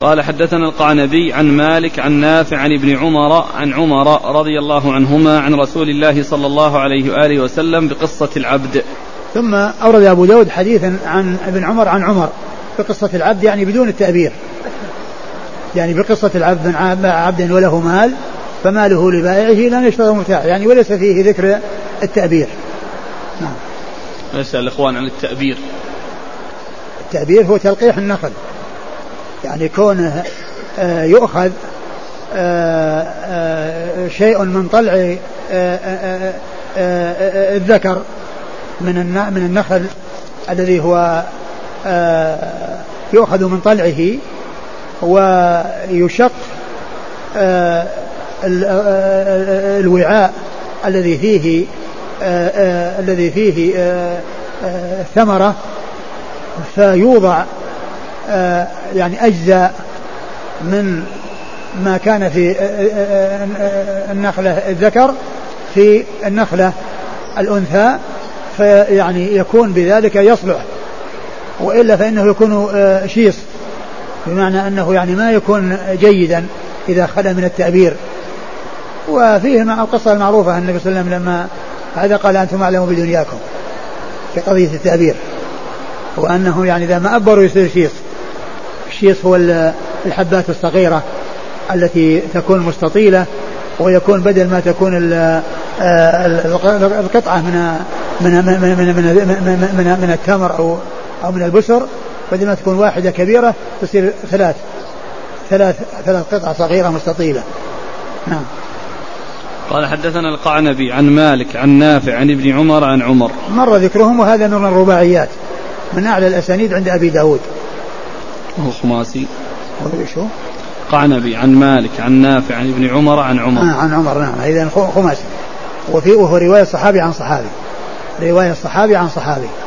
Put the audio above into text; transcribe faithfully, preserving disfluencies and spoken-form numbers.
قال حدثنا القعنبي عن مالك عن نافع عن ابن عمر عن عمر رضي الله عنهما عن رسول الله صلى الله عليه وآله وسلم بقصة العبد. ثم أورد أبو داود حديثا عن ابن عمر عن عمر بقصة العبد يعني بدون التأبير، يعني بقصة العبد من عبد وله مال فماله لبائعه لا يشترى متاع، يعني وليس فيه ذكر التأبير. نعم. يسأل الإخوان عن التأبير. التأبير هو تلقيح النخل، يعني كونه يؤخذ شيء من طلع الذكر من النخل الذي هو يؤخذ من طلعه ويشق الوعاء الذي فيه الذي فيه ثمرة، فيوضع يعني أجزاء من ما كان في النخلة الذكر في النخلة الأنثى، فيعني يكون بذلك يصلح، وإلا فإنه يكون شيص، بمعنى أنه يعني ما يكون جيدا إذا خلا من التأبير. وفيه مع القصة المعروفة النبي صلى الله عليه وسلم لما هذا قال أنتم أعلموا بدنياكم في قضية التأبير، وأنه يعني إذا ما أبروا يصير شيص. الشيص هو الحبات الصغيرة التي تكون مستطيلة، ويكون بدل ما تكون القطعة من من من من من, من, من التمر أو أو من البسر، بدل ما تكون واحدة كبيرة تصير ثلاث ثلاث ثلاث قطع صغيرة مستطيلة. نعم. قال حدثنا القعنبي عن مالك عن نافع عن ابن عمر عن عمر، مر ذكرهم، وهذا من الرباعيات من أعلى الأسانيد عند أبي داود. وهو خماسي. وشو؟ قعنبي عن مالك عن نافع عن ابن عمر عن عمر. آه عن عمر. نعم. إذن خماسي. وفي وهو رواية صحابي عن صحابي، رواية صحابي عن صحابي.